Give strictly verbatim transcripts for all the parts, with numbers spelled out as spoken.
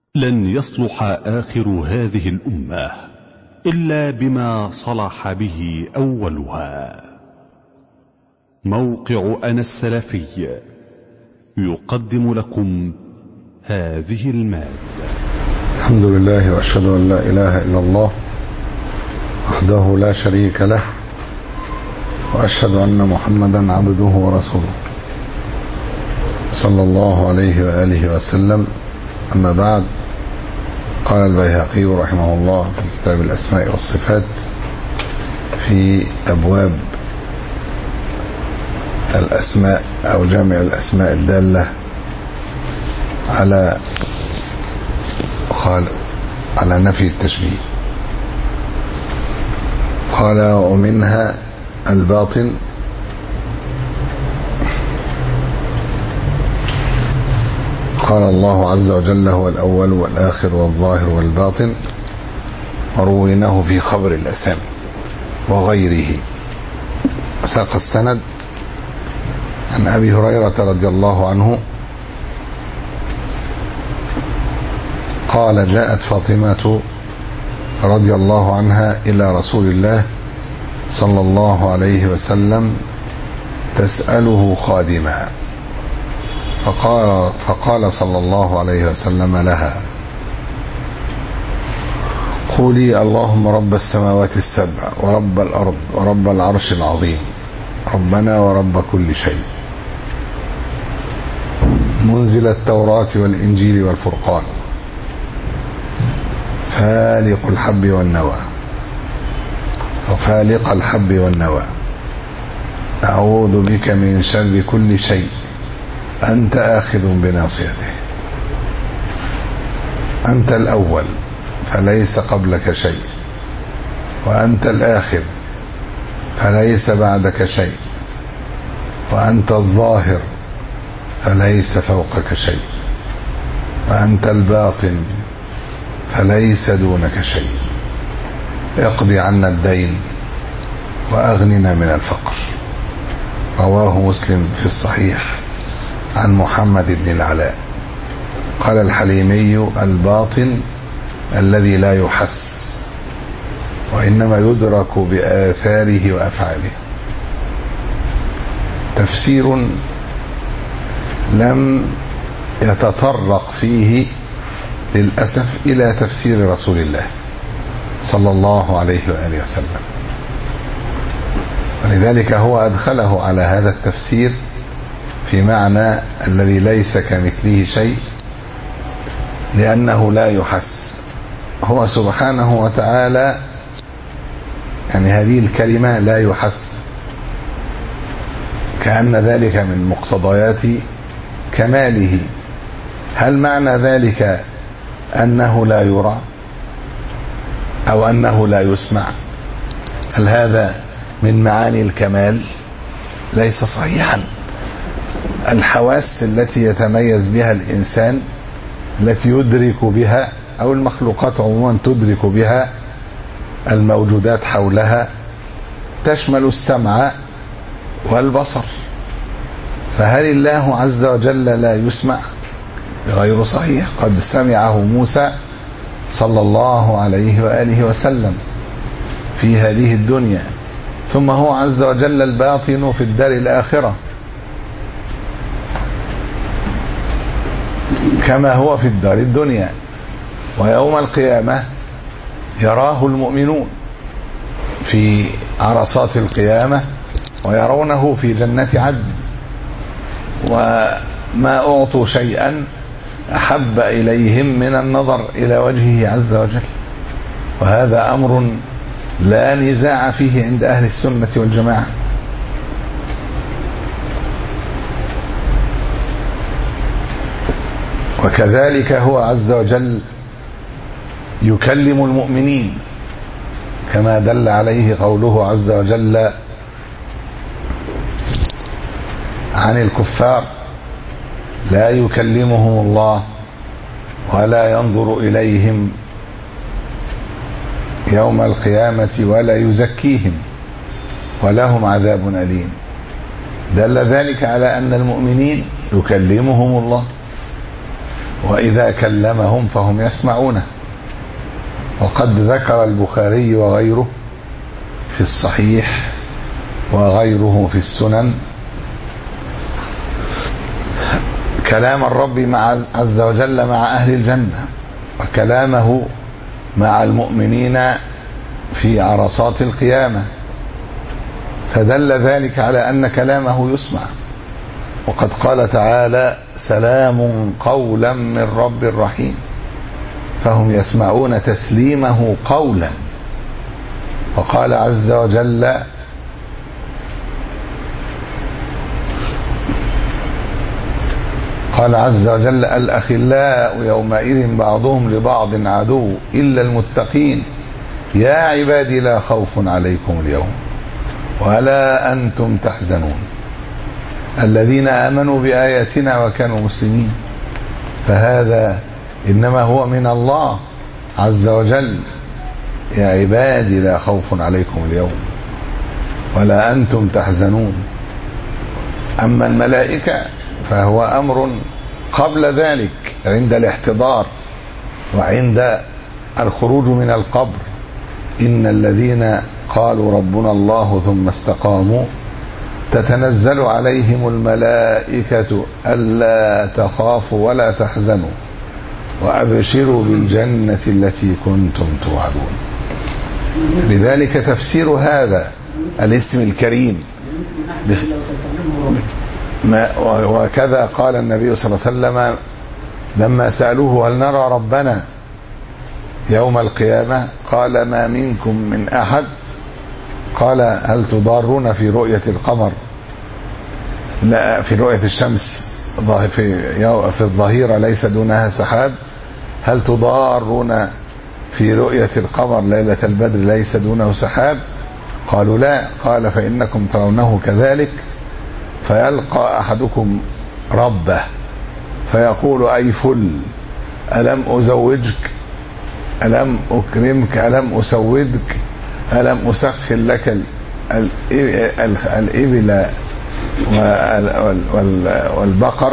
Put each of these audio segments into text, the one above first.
لن يصلح آخر هذه الأمة إلا بما صلح به أولها. موقع أنا السلفي يقدم لكم هذه المادة. الحمد لله وأشهد أن لا إله إلا الله وحده لا شريك له، وأشهد أن محمدا عبده ورسوله صلى الله عليه وآله وسلم. أما بعد، قال البيهقي رحمه الله في كتاب الأسماء والصفات في أبواب الأسماء أو جامع الأسماء الدالة على على نفي التشبيه، قال: ومنها الباطن قال الله عز وجل: هو الأول والآخر والظاهر والباطن، ورويناه في خبر الأسامي وغيره. وساق السند عن أبي هريرة رضي الله عنه قال: جاءت فاطمة رضي الله عنها إلى رسول الله صلى الله عليه وسلم تسأله خادما، فقال, فقال صلى الله عليه وسلم لها: قولي اللهم رب السماوات السبع ورب الأرض ورب العرش العظيم، ربنا ورب كل شيء، منزل التوراة والإنجيل والفرقان، فالق الحب والنوى وفالق الحب والنوى، أعوذ بك من شر كل شيء أنت آخذ بناصيته، أنت الأول فليس قبلك شيء، وأنت الآخر فليس بعدك شيء، وأنت الظاهر فليس فوقك شيء، وأنت الباطن فليس دونك شيء، اقضي عنا الدين وأغننا من الفقر. رواه مسلم في الصحيح عن محمد بن العلاء. قال الحليمي: الباطن الذي لا يحس، وإنما يدرك بآثاره وأفعاله. تفسير لم يتطرق فيه للأسف إلى تفسير رسول الله صلى الله عليه وآله وسلم، ولذلك هو أدخله على هذا التفسير في معنى الذي ليس كمثله شيء، لأنه لا يحس. هو سبحانه وتعالى يعني هذه الكلمة لا يحس، كأن ذلك من مقتضيات كماله. هل معنى ذلك أنه لا يرى أو أنه لا يسمع؟ هل هذا من معاني الكمال؟ ليس صحيحا. الحواس التي يتميز بها الإنسان، التي يدرك بها أو المخلوقات عموما تدرك بها الموجودات حولها، تشمل السمع والبصر. فهل الله عز وجل لا يسمع؟ غير صحيح. قد سمعه موسى صلى الله عليه وآله وسلم في هذه الدنيا، ثم هو عز وجل الباطن في الدار الآخرة كما هو في الدار الدنيا. ويوم القيامة يراه المؤمنون في عرصات القيامة ويرونه في جنة عدن، وما أعطوا شيئا أحب إليهم من النظر إلى وجهه عز وجل. وهذا أمر لا نزاع فيه عند أهل السنة والجماعة. وكذلك هو عز وجل يكلم المؤمنين، كما دل عليه قوله عز وجل عن الكفار: لا يكلمهم الله ولا ينظر إليهم يوم القيامة ولا يزكيهم ولهم عذاب أليم. دل ذلك على أن المؤمنين يكلمهم الله. وإذا كلمهم فهم يسمعونه. وقد ذكر البخاري وغيره في الصحيح وغيره في السنن كلام الرب مع عز وجل مع أهل الجنة، وكلامه مع المؤمنين في عرصات القيامة، فدل ذلك على أن كلامه يسمع. وقد قال تعالى: سلام قولا من رب رحيم، فهم يسمعون تسليمه قولا. وقال عز وجل: قال عز وجل: الأخلاء يومئذ بعضهم لبعض عدو إلا المتقين يا عبادي لا خوف عليكم اليوم ولا أنتم تحزنون الذين آمنوا بآياتنا وكانوا مسلمين. فهذا إنما هو من الله عز وجل: يا عبادي لا خوف عليكم اليوم ولا أنتم تحزنون. أما الملائكة فهو أمر قبل ذلك عند الاحتضار وعند الخروج من القبر: إن الذين قالوا ربنا الله ثم استقاموا تتنزل عليهم الملائكة ألا تخافوا ولا تحزنوا وأبشروا بالجنة التي كنتم توعدون. لذلك تفسير هذا الاسم الكريم ما وكذا قال النبي صلى الله عليه وسلم لما سألوه: هل نرى ربنا يوم القيامة؟ قال: ما منكم من أحد. قال: هل تضارون في رؤية القمر؟ لا، في رؤية الشمس في في الظهيرة ليس دونها سحاب. هل تضارون في رؤية القمر ليلة البدر ليس دونه سحاب؟ قالوا: لا. قال: فإنكم ترونه كذلك، فيلقى أحدكم ربه فيقول: أي فل، ألم أزوجك، ألم أكرمك، ألم أسودك، ألم أسخر لك الإبل والبقر؟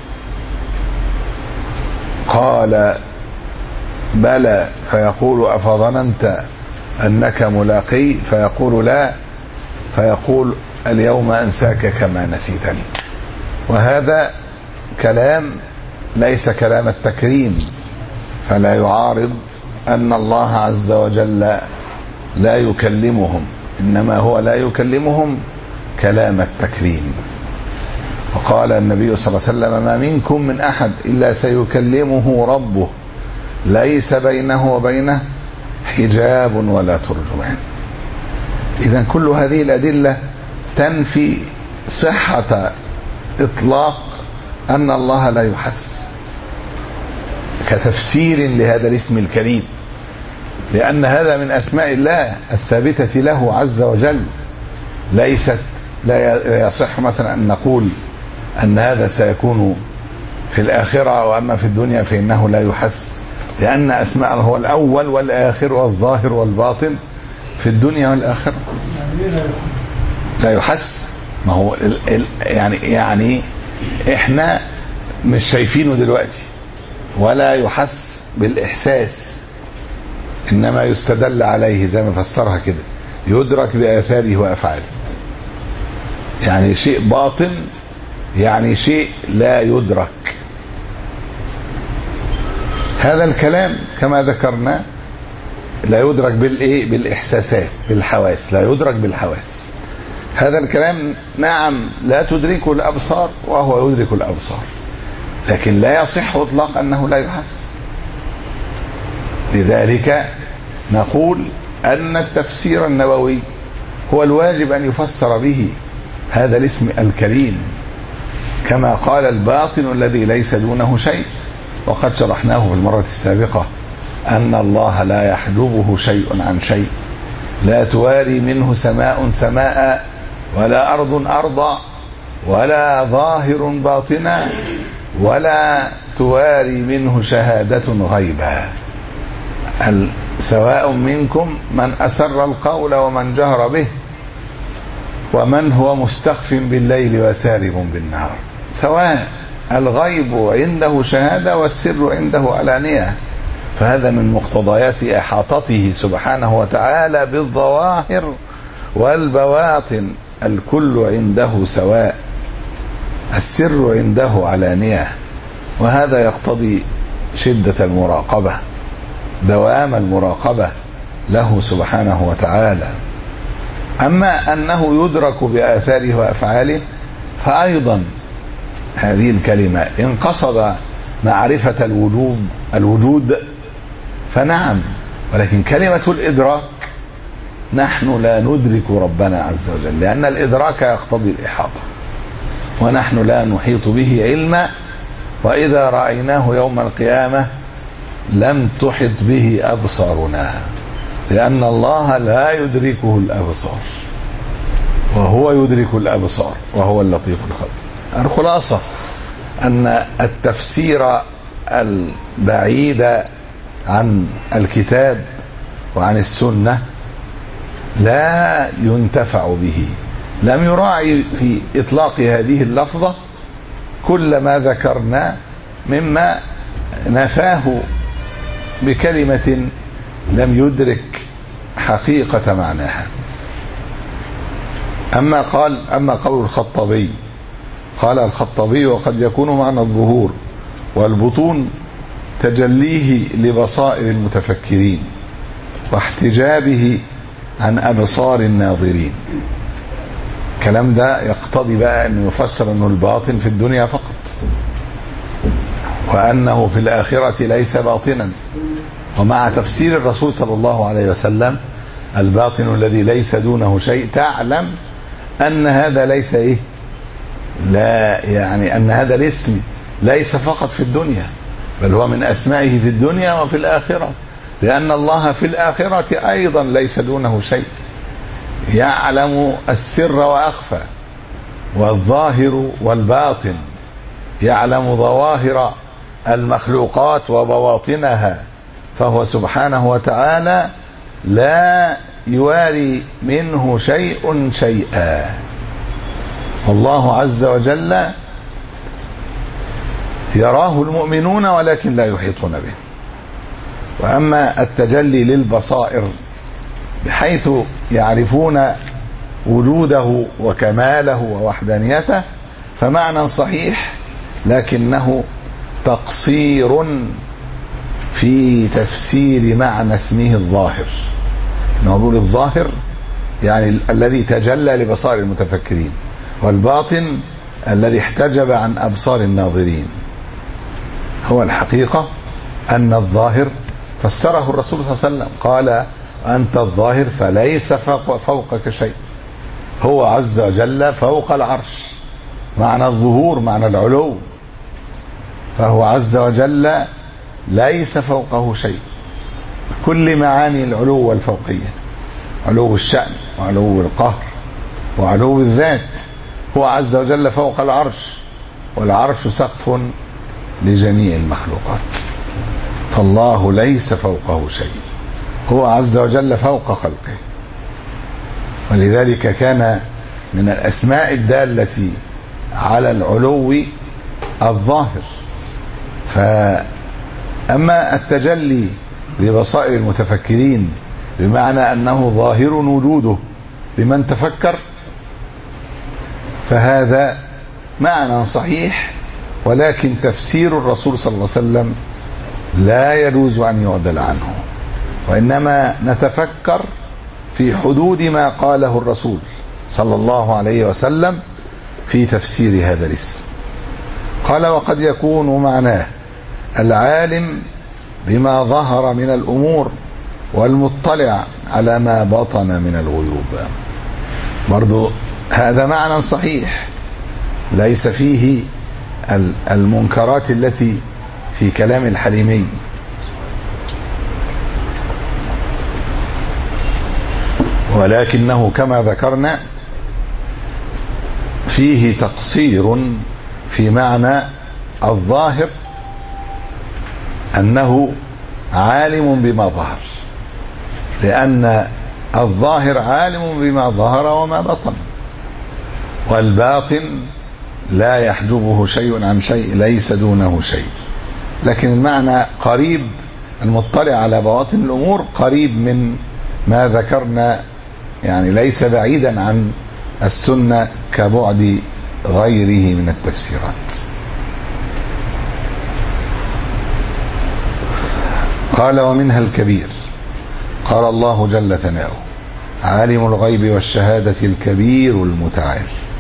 قال: بلى. فيقول: أفظننت أنك ملاقي؟ فيقول: لا. فيقول: اليوم أنساك كما نسيتني. وهذا كلام ليس كلام التكريم، فلا يعارض أن الله عز وجل لا يكلمهم، إنما هو لا يكلمهم كلام التكريم. وقال النبي صلى الله عليه وسلم: ما منكم من أحد إلا سيكلمه ربه ليس بينه وبينه حجاب ولا ترجمان. إذن كل هذه الأدلة تنفي صحة إطلاق أن الله لا يحس كتفسير لهذا الاسم الكريم، لأن هذا من أسماء الله الثابتة له عز وجل. ليست لا يصح مثلا أن نقول أن هذا سيكون في الآخرة وأما في الدنيا فإنه لا يحس، لأن أسماء هو الأول والآخر والظاهر والباطن في الدنيا والآخرة. لا يحس، ما هو يعني يعني إحنا مش شايفينه دلوقتي، ولا يحس بالإحساس، إنما يستدل عليه زي ما فسرها كده، يدرك بآثاره وأفعاله. يعني شيء باطن، يعني شيء لا يدرك. هذا الكلام كما ذكرنا لا يدرك بالإيه؟ بالإحساسات، بالحواس، لا يدرك بالحواس. هذا الكلام نعم لا تدركه الأبصار وهو يدرك الأبصار، لكن لا يصح إطلاق أنه لا يحس. لذلك نقول أن التفسير النبوي هو الواجب أن يفسر به هذا الاسم الكريم، كما قال: الباطن الذي ليس دونه شيء. وقد شرحناه في المرة السابقة أن الله لا يحجبه شيء عن شيء، لا تواري منه سماء سماء ولا أرض أرضا ولا ظاهر باطنا ولا تواري منه شهادة غيبا. سواء منكم من أسر القول ومن جهر به ومن هو مستخف بالليل وسارب بالنهار، سواء. الغيب عنده شهادة والسر عنده علانية، فهذا من مقتضيات إحاطته سبحانه وتعالى بالظواهر والبواطن. الكل عنده سواء، السر عنده علانية، وهذا يقتضي شدة المراقبة، دوام المراقبة له سبحانه وتعالى. أما أنه يدرك بآثاره وأفعاله فأيضا هذه الكلمة إن قصد معرفة الوجود الوجود فنعم، ولكن كلمة الإدراك نحن لا ندرك ربنا عز وجل، لأن الإدراك يقتضي الإحاطة، ونحن لا نحيط به علما، وإذا رأيناه يوم القيامة لم تحط به أبصارنا، لأن الله لا يدركه الأبصار وهو يدرك الأبصار وهو اللطيف الخبير. الخلاصة أن التفسير البعيد عن الكتاب وعن السنة لا ينتفع به، لم يراعي في إطلاق هذه اللفظة كل ما ذكرنا مما نفاه بكلمة لم يدرك حقيقة معناها. أما قال أما قول الخطابي، قال الخطابي: وقد يكون معنى الظهور والبطون تجليه لبصائر المتفكرين واحتجابه عن أبصار الناظرين. الكلام ده يقتضي بقى أن يفسر أنه الباطن في الدنيا فقط، وأنه في الآخرة ليس باطنا. ومع تفسير الرسول صلى الله عليه وسلم الباطن الذي ليس دونه شيء، تعلم أن هذا ليس إيه لا يعني أن هذا الاسم ليس فقط في الدنيا، بل هو من أسمائه في الدنيا وفي الآخرة، لأن الله في الآخرة أيضا ليس دونه شيء، يعلم السر وأخفى والظاهر والباطن، يعلم ظواهر المخلوقات وبواطنها، فهو سبحانه وتعالى لا يواري منه شيء شيئا. والله عز وجل يراه المؤمنون ولكن لا يحيطون به. وأما التجلي للبصائر بحيث يعرفون وجوده وكماله ووحدانيته فمعنى صحيح، لكنه تقصير في تفسير معنى اسمه الظاهر. نقول الظاهر يعني الذي تجلى لبصائر المتفكرين، والباطن الذي احتجب عن أبصار الناظرين. هو الحقيقة أن الظاهر فسره الرسول صلى الله عليه وسلم، قال: أنت الظاهر فليس فوق فوقك شيء. هو عز وجل فوق العرش، معنى الظهور معنى العلو، فهو عز وجل ليس فوقه شيء. كل معاني العلو والفوقية، علو الشأن وعلو القهر وعلو الذات. هو عز وجل فوق العرش، والعرش سقف لجميع المخلوقات، فالله ليس فوقه شيء، هو عز وجل فوق خلقه. ولذلك كان من الأسماء الدالة على العلو الظاهر. فأما التجلي لبصائر المتفكرين بمعنى أنه ظاهر وجوده لمن تفكر، فهذا معنى صحيح، ولكن تفسير الرسول صلى الله عليه وسلم لا يجوز أن يعدل عنه، وإنما نتفكر في حدود ما قاله الرسول صلى الله عليه وسلم في تفسير هذا الاسم. قال: وقد يكون معناه العالم بما ظهر من الأمور والمطلع على ما بطن من الغيوب. برضو هذا معنى صحيح، ليس فيه المنكرات التي في كلام الحليمي. ولكنه كما ذكرنا فيه تقصير في معنى الظاهر، أنه عالم بما ظهر، لأن الظاهر عالم بما ظهر وما بطن، والباطن لا يحجبه شيء عن شيء ليس دونه شيء. لكن المعنى قريب، المطلع على بواطن الأمور قريب من ما ذكرنا، يعني ليس بعيدا عن السنة كبعد غيره من التفسيرات. قال ومنها الكبير. قال الله جل ثناؤه عالم الغيب والشهادة الكبير المتعال.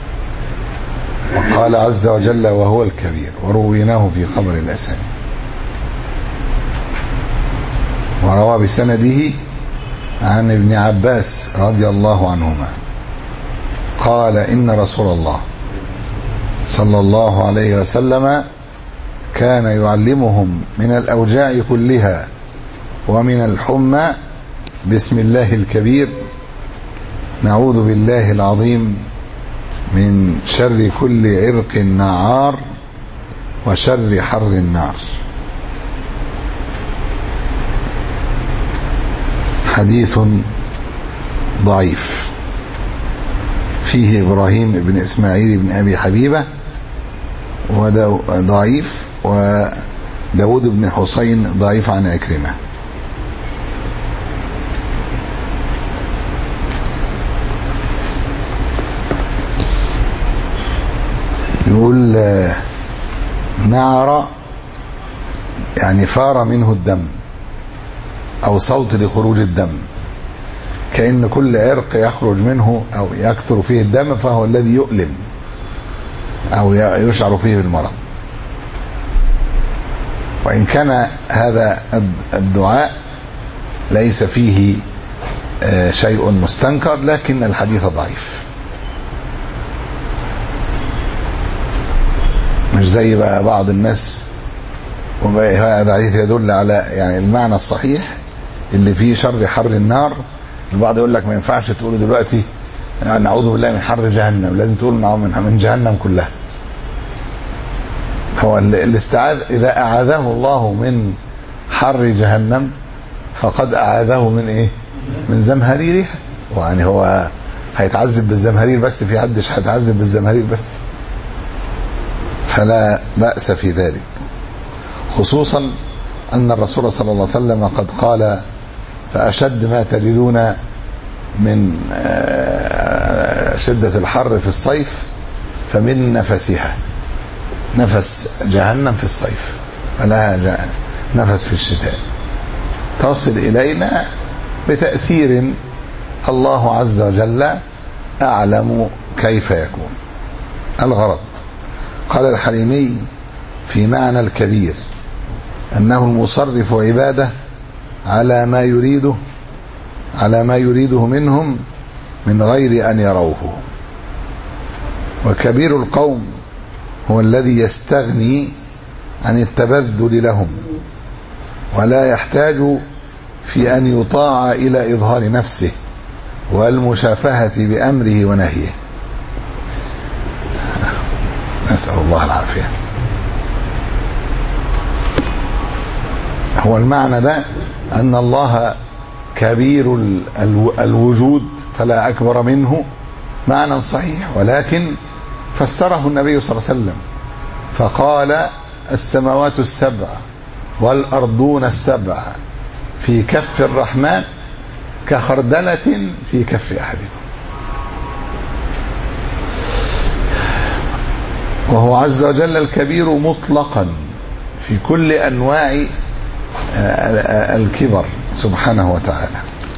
وقال عز وجل وهو الكبير، ورويناه في خبر الأسامي. وروى بسنده عن ابن عباس رضي الله عنهما قال إن رسول الله صلى الله عليه وسلم كان يعلمهم من الأوجاع كلها ومن الحمى بسم الله الكبير نعوذ بالله العظيم من شر كل عرق نعار وشر حر النار. حديث ضعيف فيه إبراهيم بن إسماعيل بن أبي حبيبة وضعيف، وداود بن حسين ضعيف عن عكرمة. يقول نعر يعني فار منه الدم أو صوت لخروج الدم، كأن كل عرق يخرج منه أو يكثر فيه الدم فهو الذي يؤلم أو يشعر فيه بالمرض. وإن كان هذا الدعاء ليس فيه شيء مستنكر، لكن الحديث ضعيف، مش زي بقى بعض الناس. وهذا الحديث يدل على يعني المعنى الصحيح اللي فيه شر حر النار. البعض يقول لك ما ينفعش تقوله دلوقتي نعوذ بالله من حر جهنم، لازم تقول من جهنم كلها. فهو الاستعاذ إذا أعاذه الله من حر جهنم فقد أعاذه من إيه؟ من زمهريرها. يعني هو هيتعذب بالزمهرير بس، في حدش هيتعذب بالزمهرير بس، فلا بأس في ذلك، خصوصا أن الرسول صلى الله عليه وسلم قد قال فأشد ما تجدون من شدة الحر في الصيف فمن نفسها، نفس جهنم في الصيف فلها نفس في الشتاء، تصل إلينا بتأثير الله عز وجل أعلم كيف يكون. الغرض قال الحليمي في معنى الكبير أنه المصرف عباده على ما يريده على ما يريده منهم من غير أن يروه. وكبير القوم هو الذي يستغني عن التبذل لهم ولا يحتاج في أن يطاع إلى إظهار نفسه والمشافهة بأمره ونهيه. نسأل الله العافية. هو المعنى ده أن الله كبير الوجود فلا أكبر منه، معنى صحيح، ولكن فسره النبي صلى الله عليه وسلم فقال السماوات السبع والأرضون السبع في كف الرحمن كخردلة في كف أحدكم. وهو عز وجل الكبير مطلقا في كل أنواع الكبر سبحانه وتعالى.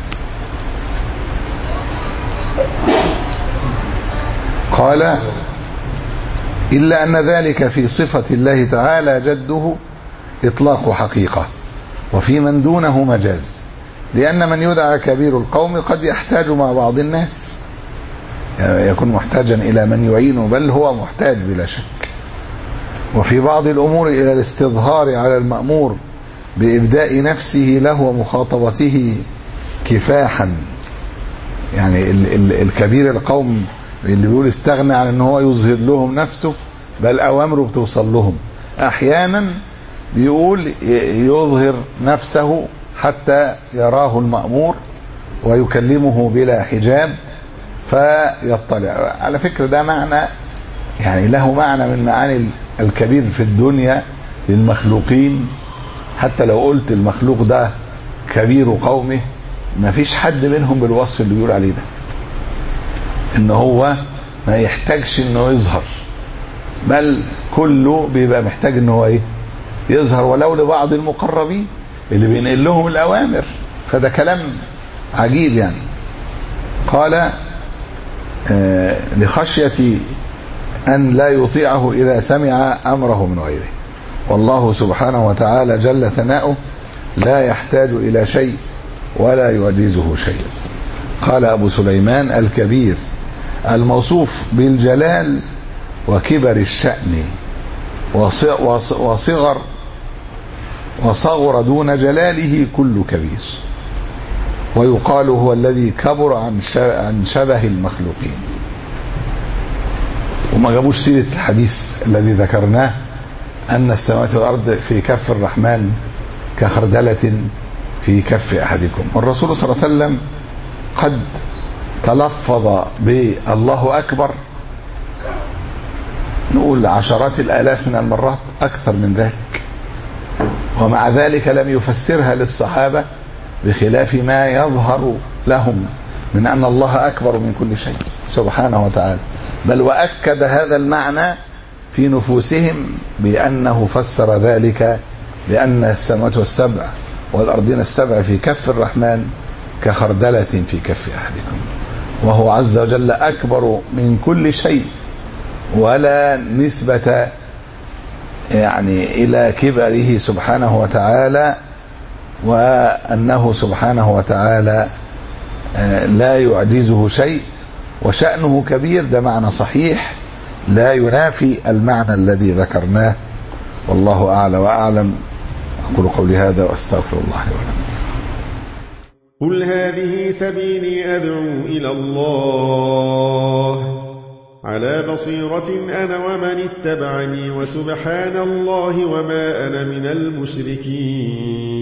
قال إلا أن ذلك في صفة الله تعالى جده إطلاق حقيقة، وفي من دونه مجاز، لأن من يدعى كبير القوم قد يحتاج مع بعض الناس، يعني يكون محتاجا إلى من يعينه، بل هو محتاج بلا شك. وفي بعض الأمور إلى الاستظهار على المأمور بإبداء نفسه له ومخاطبته كفاحا. يعني ال ال الكبير القوم اللي بيقول استغنى عن ان هو يظهر لهم نفسه، بل أوامره بتوصل لهم. أحيانا بيقول يظهر نفسه حتى يراه المأمور ويكلمه بلا حجاب فيطلع. على فكرة ده معنى يعني له معنى من معاني الكبير في الدنيا للمخلوقين. حتى لو قلت المخلوق ده كبير قومه، ما فيش حد منهم بالوصف اللي بيقول عليه ده، ان هو ما يحتاجش انه يظهر، بل كله بيبقى محتاج انه هو ايه يظهر، ولو لبعض المقربين اللي بينقل لهم الاوامر. فده كلام عجيب يعني. قال آه لخشية ان لا يطيعه اذا سمع امره من غيره، والله سبحانه وتعالى جل ثناؤه لا يحتاج الى شيء ولا يعجزه شيء. قال ابو سليمان الكبير الموصوف بالجلال وكبر الشأن وصغر وصغر دون جلاله كل كبير، ويقال هو الذي كبر عن شبه المخلوقين. وما جابوش سيرة الحديث الذي ذكرناه أن السماوات والأرض في كف الرحمن كخردلة في كف أحدكم. والرسول صلى الله عليه وسلم قد تلفظ بالله أكبر نقول عشرات الآلاف من المرات، أكثر من ذلك، ومع ذلك لم يفسرها للصحابة بخلاف ما يظهر لهم من أن الله أكبر من كل شيء سبحانه وتعالى، بل وأكد هذا المعنى في نفوسهم بأنه فسر ذلك بأن السماوات السبع والأرضين السبع في كف الرحمن كخردلة في كف أحدكم، وهو عز وجل أكبر من كل شيء، ولا نسبة يعني إلى كبره سبحانه وتعالى، وأنه سبحانه وتعالى لا يعجزه شيء، وشأنه كبير. ده معنى صحيح لا ينافي المعنى الذي ذكرناه، والله أعلى وأعلم. أقول قولي هذا وأستغفر الله لي ولكم. قل هذه سبيلي أدعو إلى الله على بصيرة أنا ومن اتبعني، وسبحان الله وما أنا من المشركين.